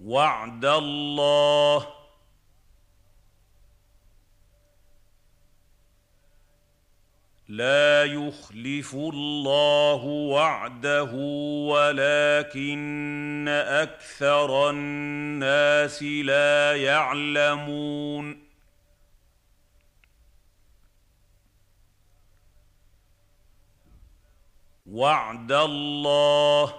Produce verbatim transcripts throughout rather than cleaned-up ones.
وعد الله لا يخلف الله وعده ولكن أكثر الناس لا يعلمون وعد الله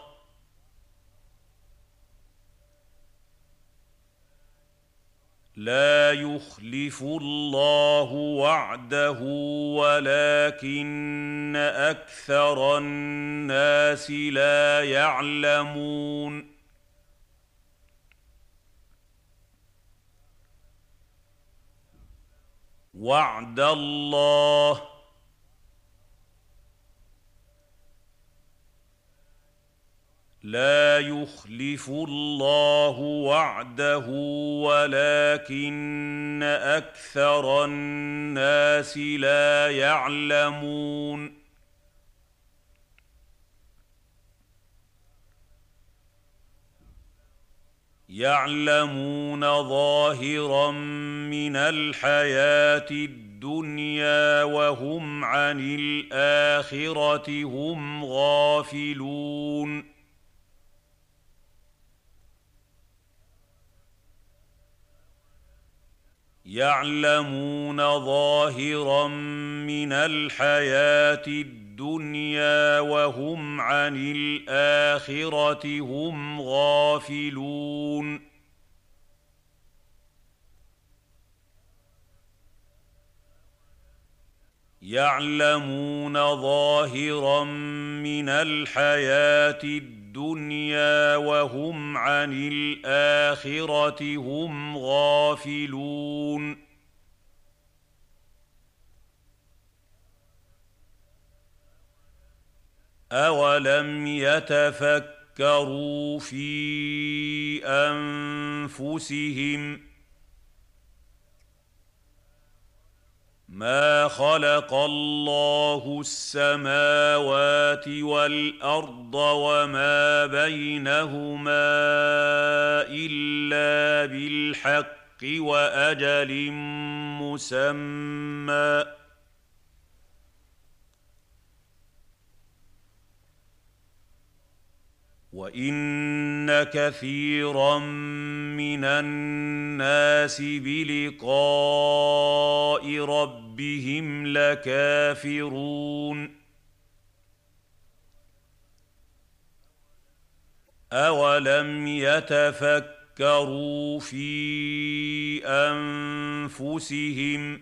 لا يخلف الله وعده ولكن أكثر الناس لا يعلمون وعد الله لا يخلف الله وعده ولكن أكثر الناس لا يعلمون يعلمون ظاهرا من الحياة الدنيا وهم عن الآخرة هم غافلون يعلمون ظاهرا من الحياة الدنيا وهم عن الآخرة هم غافلون يعلمون ظاهرا من الحياة الدنيا وهم عن الآخرة هم غافلون أولم يتفكروا في أنفسهم ما خلق الله السماوات والأرض وما بينهما إلا بالحق وأجل مسمى وإن كثيرا من الناس بلقاء ربهم لكافرون أولم يتفكروا في أنفسهم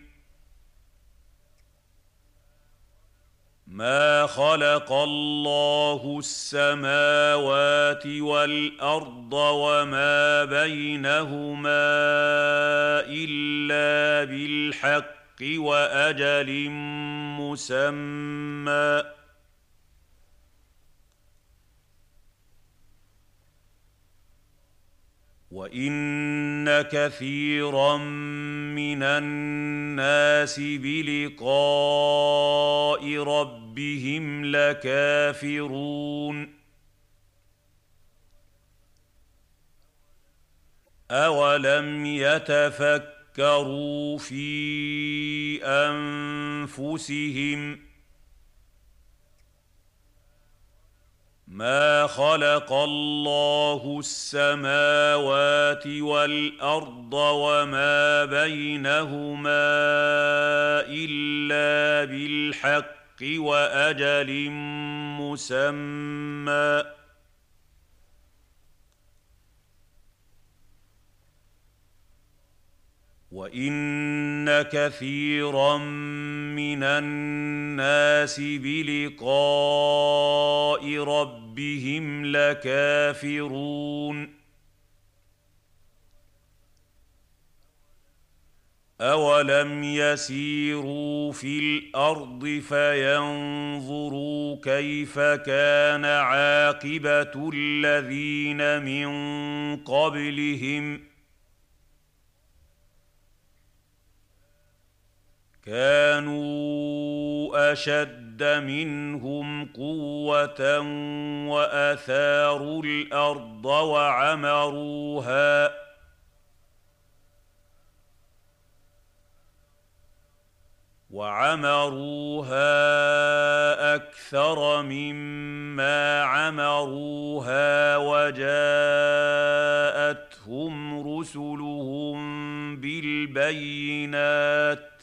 ما خلق الله السماوات والأرض وما بينهما إلا بالحق وأجل مسمى وإن كثيرا من الناس بلقاء ربهم لكافرون أولم يتفكروا في أنفسهم ما خلق الله السماوات والأرض وما بينهما إلا بالحق وأجل مسمى وإن كثيرا من الناس بلقاء ربهم لكافرون أولم يسيروا في الأرض فينظروا كيف كان عاقبة الذين من قبلهم كانوا أشد أشد منهم قوة وأثاروا الأرض وعمروها وعمروها أكثر مما عمروها وجاءتهم رسلهم بالبينات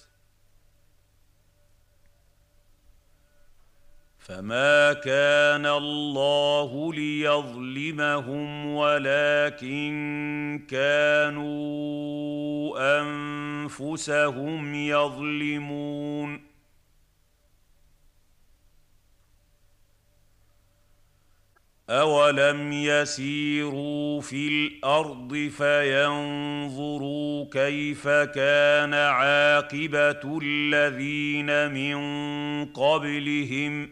فما كان الله ليظلمهم ولكن كانوا أنفسهم يظلمون أولم يسيروا في الأرض فينظروا كيف كان عاقبة الذين من قبلهم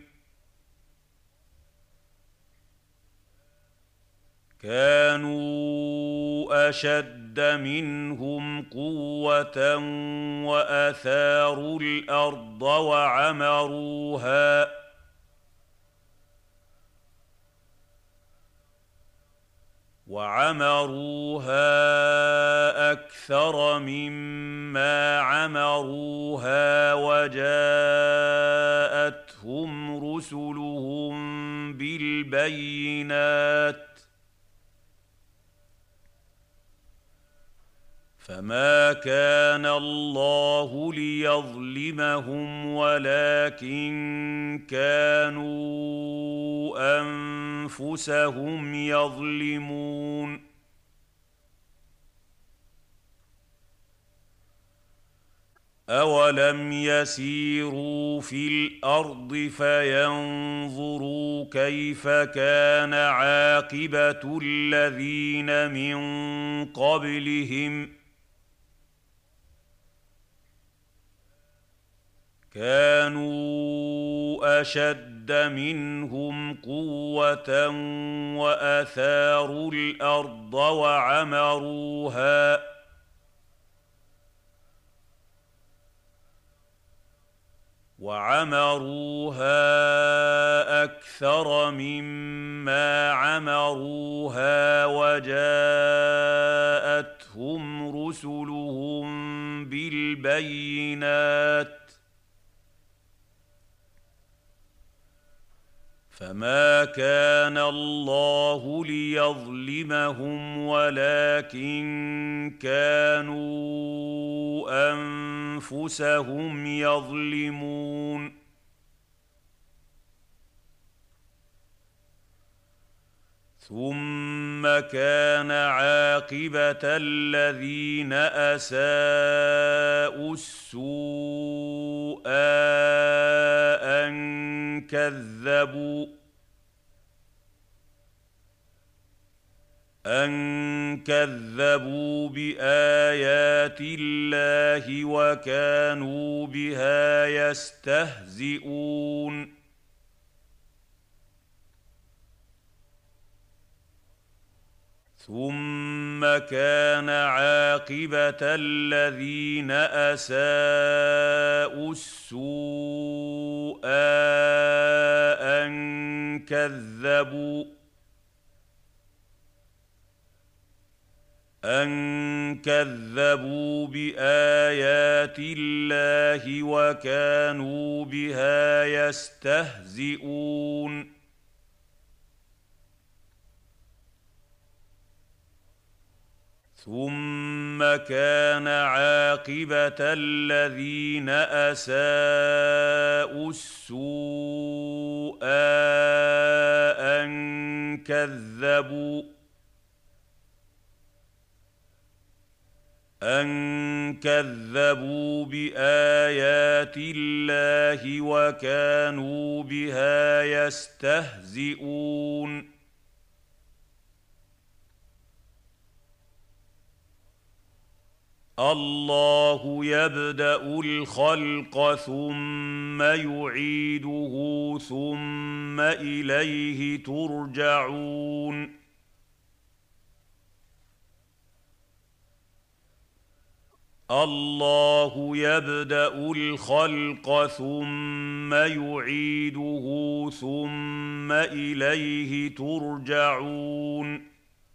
كانوا أشد منهم قوة وأثاروا الأرض وعمروها وعمروها أكثر مما عمروها وجاءتهم رسلهم بالبينات فما كان الله ليظلمهم ولكن كانوا أنفسهم يظلمون أولم يسيروا في الأرض فينظروا كيف كان عاقبة الذين من قبلهم كانوا أشد منهم قوة وأثاروا الأرض وعمروها وعمروها أكثر مما عمروها وجاءتهم رسلهم بالبينات فما كان الله ليظلمهم ولكن كانوا أنفسهم يظلمون ثم كان عاقبة الذين أساءوا السوء أن كذبوا أن كذبوا بآيات الله وكانوا بها يستهزئون ثم كان عاقبة الذين أساءوا السوء أن كذبوا أن كذبوا بآيات الله وكانوا بها يستهزئون ثم كان عاقبة الذين أساءوا السوء أن كذبوا أن كذبوا بآيات الله وكانوا بها يستهزئون الله يبدأ الخلق ثم يعيده ثم إليه ترجعون الله يبدأ الخلق ثم يعيده ثم إليه ترجعون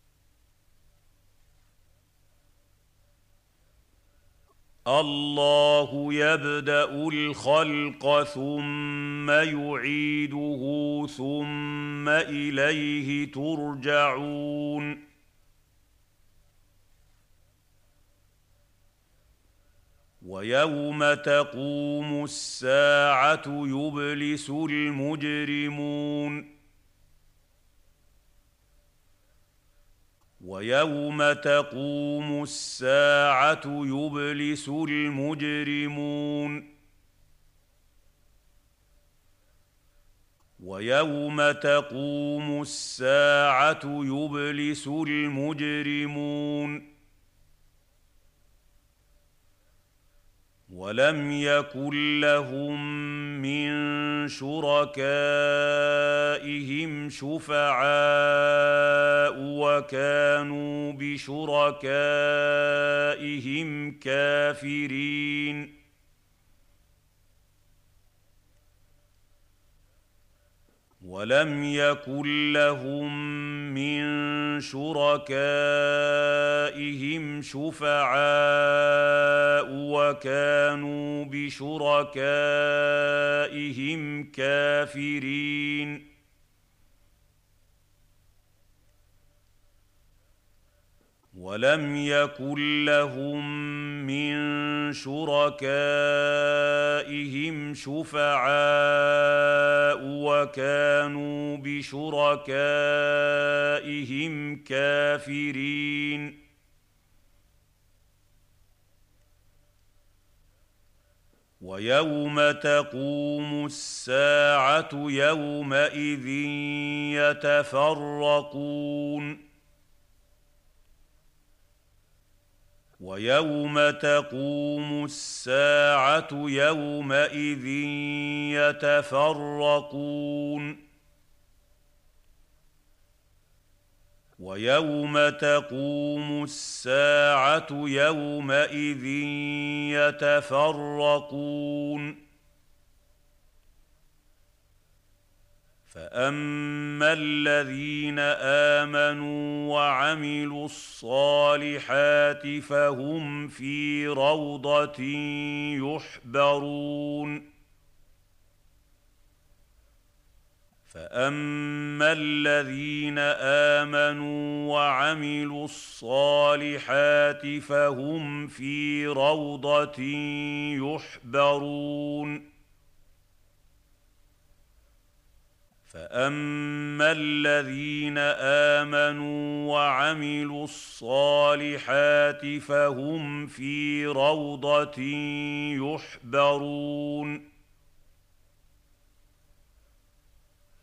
الله يبدأ الخلق ثم يعيده ثم إليه ترجعون ويوم تقوم الساعة يبلس المجرمون ويوم تقوم الساعة يبلس المجرمون ويوم تقوم الساعة يبلس المجرمون ولم يكن لهم من شركائهم شفعاء وكانوا بشركائهم كافرين ولم يكن لهم من شركائهم شفعاء وكانوا بشركائهم كافرين ولم يكن لهم من شركائهم شفعاء وكانوا بشركائهم كافرين ويوم تقوم الساعة يومئذ يتفرقون ويوم تقوم الساعة يومئذ يتفرقون ويوم تقوم الساعة يومئذ يتفرقون فأما الذين آمنوا وعملوا الصالحات فهم في روضة يحبرون فأما الذين آمنوا وعملوا الصالحات فهم في روضة يحبرون فأما الذين آمنوا وعملوا الصالحات فهم في روضة يحبرون